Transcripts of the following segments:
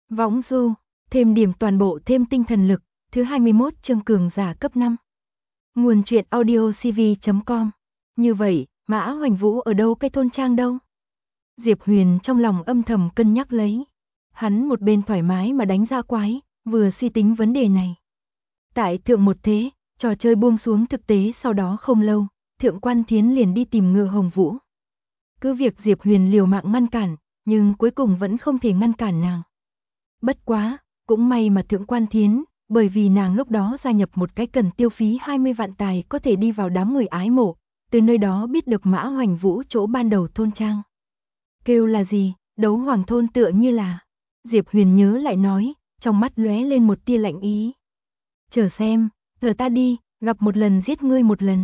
Võng du, thêm điểm toàn bộ thêm tinh thần lực, thứ 21 chương cường giả cấp 5. Nguồn truyện audio cv.com. Như vậy, Mã Hoành Vũ ở đâu, cái thôn trang đâu? Diệp Huyền trong lòng âm thầm cân nhắc lấy. Hắn một bên thoải mái mà đánh ra quái, vừa suy tính vấn đề này. Tại thượng một thế, trò chơi buông xuống thực tế, sau đó không lâu, Thượng Quan Thiến liền đi tìm Ngựa Hồng Vũ. Cứ việc Diệp Huyền liều mạng ngăn cản, nhưng cuối cùng vẫn không thể ngăn cản nàng. Bất quá, cũng may mà Thượng Quan Thiến, bởi vì nàng lúc đó gia nhập một cái cần tiêu phí 20 vạn tài có thể đi vào đám người ái mộ, từ nơi đó biết được Mã Hoành Vũ chỗ ban đầu thôn trang. Kêu là gì, Đấu Hoàng thôn tựa như là. Diệp Huyền nhớ lại nói, trong mắt lóe lên một tia lạnh ý. Chờ xem, chờ ta đi, gặp một lần giết ngươi một lần.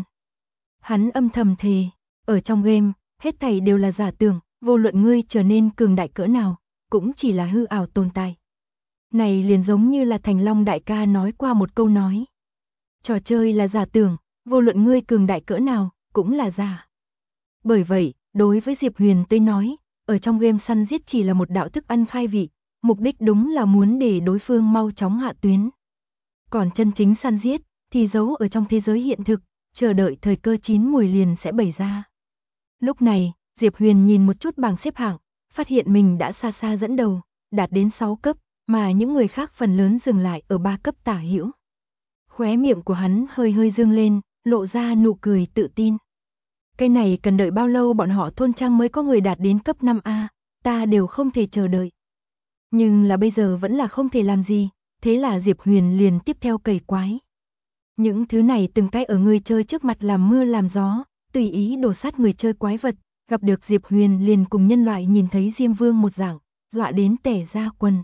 Hắn âm thầm thề, ở trong game, hết thảy đều là giả tưởng, vô luận ngươi trở nên cường đại cỡ nào, cũng chỉ là hư ảo tồn tại. Này liền giống như là Thành Long đại ca nói qua một câu nói. Trò chơi là giả tưởng, vô luận ngươi cường đại cỡ nào, cũng là giả. Bởi vậy, đối với Diệp Huyền tới nói, ở trong game săn giết chỉ là một đạo thức ăn khai vị, mục đích đúng là muốn để đối phương mau chóng hạ tuyến. Còn chân chính săn giết, thì giấu ở trong thế giới hiện thực, chờ đợi thời cơ chín mùi liền sẽ bày ra. Lúc này, Diệp Huyền nhìn một chút bảng xếp hạng, phát hiện mình đã xa xa dẫn đầu, đạt đến 6 cấp, mà những người khác phần lớn dừng lại ở 3 cấp tả hữu. Khóe miệng của hắn hơi hơi dương lên, lộ ra nụ cười tự tin. Cái này cần đợi bao lâu bọn họ thôn trang mới có người đạt đến cấp 5A, ta đều không thể chờ đợi. Nhưng là bây giờ vẫn là không thể làm gì, thế là Diệp Huyền liền tiếp theo cày quái. Những thứ này từng cái ở người chơi trước mặt làm mưa làm gió, tùy ý đổ sát người chơi quái vật, gặp được Diệp Huyền liền cùng nhân loại nhìn thấy Diêm Vương một dạng, dọa đến tẻ ra quần.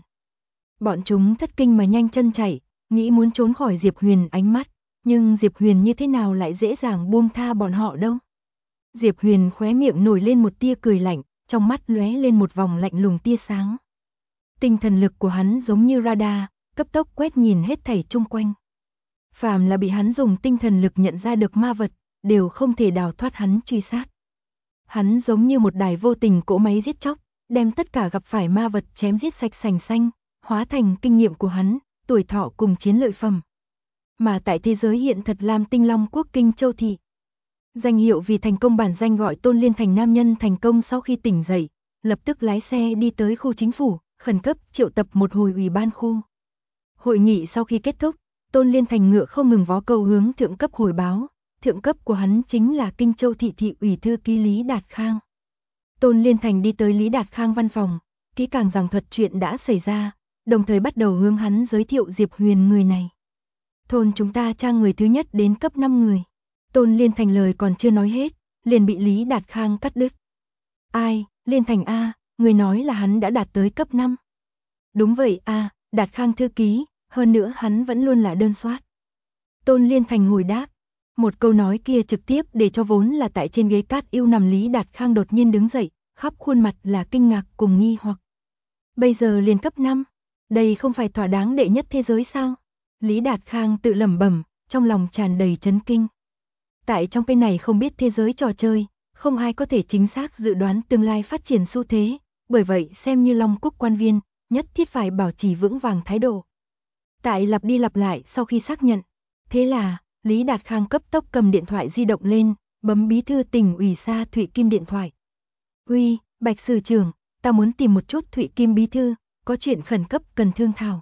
Bọn chúng thất kinh mà nhanh chân chạy, nghĩ muốn trốn khỏi Diệp Huyền ánh mắt, nhưng Diệp Huyền như thế nào lại dễ dàng buông tha bọn họ đâu. Diệp Huyền khóe miệng nổi lên một tia cười lạnh, trong mắt lóe lên một vòng lạnh lùng tia sáng. Tinh thần lực của hắn giống như radar, cấp tốc quét nhìn hết thảy chung quanh. Phàm là bị hắn dùng tinh thần lực nhận ra được ma vật, đều không thể đào thoát hắn truy sát. Hắn giống như một đài vô tình cỗ máy giết chóc, đem tất cả gặp phải ma vật chém giết sạch sành xanh, hóa thành kinh nghiệm của hắn, tuổi thọ cùng chiến lợi phẩm. Mà tại thế giới hiện thật Lam Tinh Long Quốc Kinh Châu Thị. Danh hiệu vì thành công bản danh gọi Tôn Liên Thành nam nhân thành công sau khi tỉnh dậy, lập tức lái xe đi tới khu chính phủ, khẩn cấp triệu tập một hồi ủy ban khu. Hội nghị sau khi kết thúc, Tôn Liên Thành ngựa không ngừng vó câu hướng thượng cấp hồi báo, thượng cấp của hắn chính là Kinh Châu Thị thị ủy thư ký Lý Đạt Khang. Tôn Liên Thành đi tới Lý Đạt Khang văn phòng, kỹ càng giảng thuật chuyện đã xảy ra, đồng thời bắt đầu hướng hắn giới thiệu Diệp Huyền người này. Thôn chúng ta trang người thứ nhất đến cấp 5 người. Tôn Liên Thành lời còn chưa nói hết, liền bị Lý Đạt Khang cắt đứt. Ai, Liên Thành A, người nói là hắn đã đạt tới cấp 5. Đúng vậy A, Đạt Khang thư ký, hơn nữa hắn vẫn luôn là đơn soát. Tôn Liên Thành hồi đáp, một câu nói kia trực tiếp để cho vốn là tại trên ghế cát yêu nằm Lý Đạt Khang đột nhiên đứng dậy, khắp khuôn mặt là kinh ngạc cùng nghi hoặc. Bây giờ liền cấp 5, đây không phải thỏa đáng đệ nhất thế giới sao? Lý Đạt Khang tự lẩm bẩm, trong lòng tràn đầy chấn kinh. Tại trong cái này không biết thế giới trò chơi, không ai có thể chính xác dự đoán tương lai phát triển xu thế, bởi vậy xem như Long Quốc quan viên, nhất thiết phải bảo trì vững vàng thái độ. Tại lặp đi lặp lại sau khi xác nhận, thế là, Lý Đạt Khang cấp tốc cầm điện thoại di động lên, bấm bí thư tỉnh ủy Sa Thụy Kim điện thoại. Uy, Bạch Sử trưởng, ta muốn tìm một chút Thụy Kim bí thư, có chuyện khẩn cấp cần thương thảo.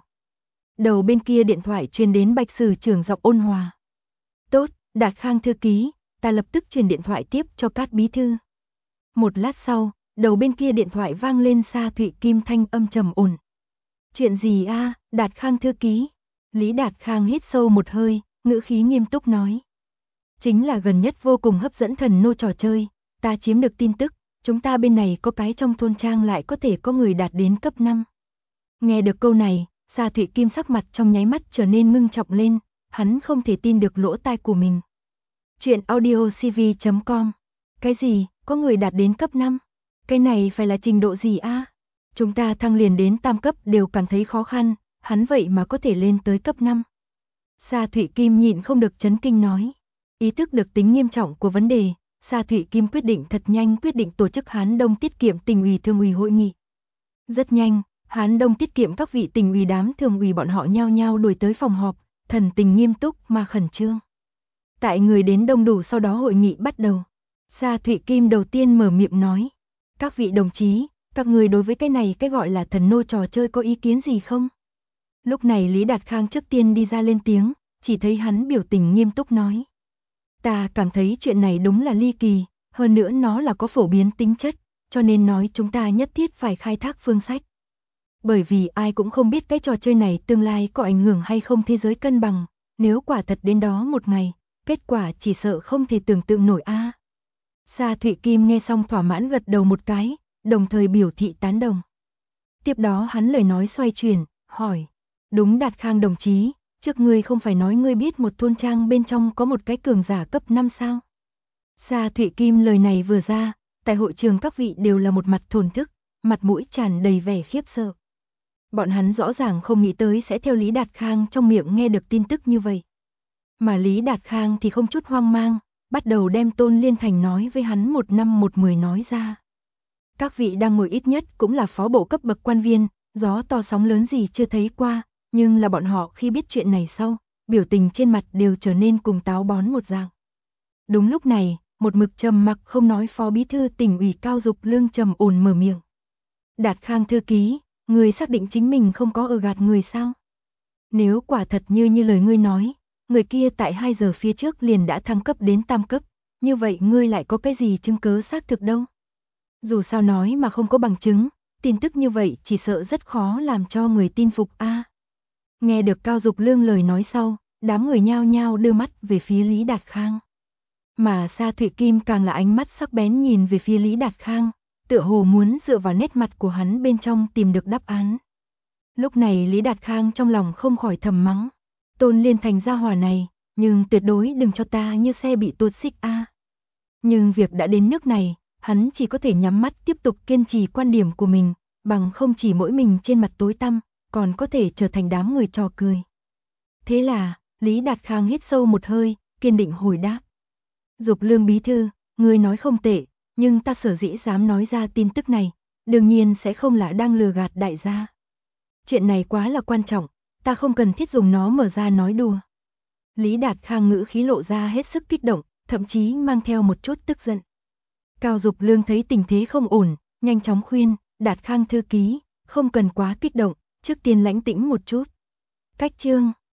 Đầu bên kia điện thoại truyền đến Bạch Sử trưởng giọng ôn hòa. Tốt, Đạt Khang thư ký, ta lập tức truyền điện thoại tiếp cho Cát bí thư. Một lát sau, đầu bên kia điện thoại vang lên Sa Thụy Kim thanh âm trầm ổn. Chuyện gì a, Đạt Khang thư ký? Lý Đạt Khang hít sâu một hơi, ngữ khí nghiêm túc nói. Chính là gần nhất vô cùng hấp dẫn thần nô trò chơi, ta chiếm được tin tức, chúng ta bên này có cái trong thôn trang lại có thể có người đạt đến cấp 5. Nghe được câu này, Sa Thụy Kim sắc mặt trong nháy mắt trở nên ngưng trọng lên, hắn không thể tin được lỗ tai của mình. Chuyện audio cv.com. Cái gì, có người đạt đến cấp 5? Cái này phải là trình độ gì a? Chúng ta thăng liền đến tam cấp đều cảm thấy khó khăn, hắn vậy mà có thể lên tới cấp 5. Sa Thụy Kim nhịn không được chấn kinh nói. Ý thức được tính nghiêm trọng của vấn đề, Sa Thụy Kim quyết định thật nhanh quyết định tổ chức Hán Đông tiết kiệm tỉnh ủy thường ủy hội nghị. Rất nhanh, Hán Đông tiết kiệm các vị tỉnh ủy đám thường ủy bọn họ nhao nhao đuổi tới phòng họp, thần tình nghiêm túc mà khẩn trương. Tại người đến đông đủ sau đó hội nghị bắt đầu. Sa Thụy Kim đầu tiên mở miệng nói. Các vị đồng chí, các người đối với cái này cái gọi là thần nô trò chơi có ý kiến gì không? Lúc này Lý Đạt Khang trước tiên đi ra lên tiếng, chỉ thấy hắn biểu tình nghiêm túc nói. Ta cảm thấy chuyện này đúng là ly kỳ, hơn nữa nó là có phổ biến tính chất, cho nên nói chúng ta nhất thiết phải khai thác phương sách. Bởi vì ai cũng không biết cái trò chơi này tương lai có ảnh hưởng hay không thế giới cân bằng, nếu quả thật đến đó một ngày, kết quả chỉ sợ không thể tưởng tượng nổi a. Sa Thụy Kim nghe xong thỏa mãn gật đầu một cái, đồng thời biểu thị tán đồng. Tiếp đó hắn lời nói xoay chuyển, hỏi. Đúng Đạt Khang đồng chí, trước ngươi không phải nói ngươi biết một thôn trang bên trong có một cái cường giả cấp 5 sao? Sa Thụy Kim lời này vừa ra, tại hội trường các vị đều là một mặt thổn thức, mặt mũi tràn đầy vẻ khiếp sợ. Bọn hắn rõ ràng không nghĩ tới sẽ theo Lý Đạt Khang trong miệng nghe được tin tức như vậy. Mà Lý Đạt Khang thì không chút hoang mang, bắt đầu đem Tôn Liên Thành nói với hắn 1 năm 1 10 nói ra. Các vị đang ngồi ít nhất cũng là phó bộ cấp bậc quan viên, gió to sóng lớn gì chưa thấy qua, nhưng là bọn họ khi biết chuyện này sau, biểu tình trên mặt đều trở nên cùng táo bón một dạng. Đúng lúc này, một mực trầm mặc không nói phó bí thư tỉnh ủy Cao Dục Lương trầm ổn mở miệng. Đạt Khang thư ký, người xác định chính mình không có gạt người sao? Nếu quả thật như lời ngươi nói, người kia tại 2 giờ phía trước liền đã thăng cấp đến tam cấp, như vậy ngươi lại có cái gì chứng cứ xác thực đâu? Dù sao nói mà không có bằng chứng, tin tức như vậy chỉ sợ rất khó làm cho người tin phục a. Nghe được Cao Dục Lương lời nói sau, đám người nhao nhao đưa mắt về phía Lý Đạt Khang. Mà Sa Thụy Kim càng là ánh mắt sắc bén nhìn về phía Lý Đạt Khang, tựa hồ muốn dựa vào nét mặt của hắn bên trong tìm được đáp án. Lúc này Lý Đạt Khang trong lòng không khỏi thầm mắng. Tôn Liên Thành gia hỏa này, nhưng tuyệt đối đừng cho ta như xe bị tuột xích a. Nhưng việc đã đến nước này, hắn chỉ có thể nhắm mắt tiếp tục kiên trì quan điểm của mình, bằng không chỉ mỗi mình trên mặt tối tăm, còn có thể trở thành đám người trò cười. Thế là, Lý Đạt Khang hít sâu một hơi, kiên định hồi đáp. Dục Lương bí thư, ngươi nói không tệ, nhưng ta sở dĩ dám nói ra tin tức này, đương nhiên sẽ không là đang lừa gạt đại gia. Chuyện này quá là quan trọng, ta không cần thiết dùng nó mở ra nói đùa. Lý Đạt Khang ngữ khí lộ ra hết sức kích động, thậm chí mang theo một chút tức giận. Cao Dục Lương thấy tình thế không ổn, nhanh chóng khuyên, Đạt Khang thư ký, không cần quá kích động, trước tiên lãnh tĩnh một chút. Cách chương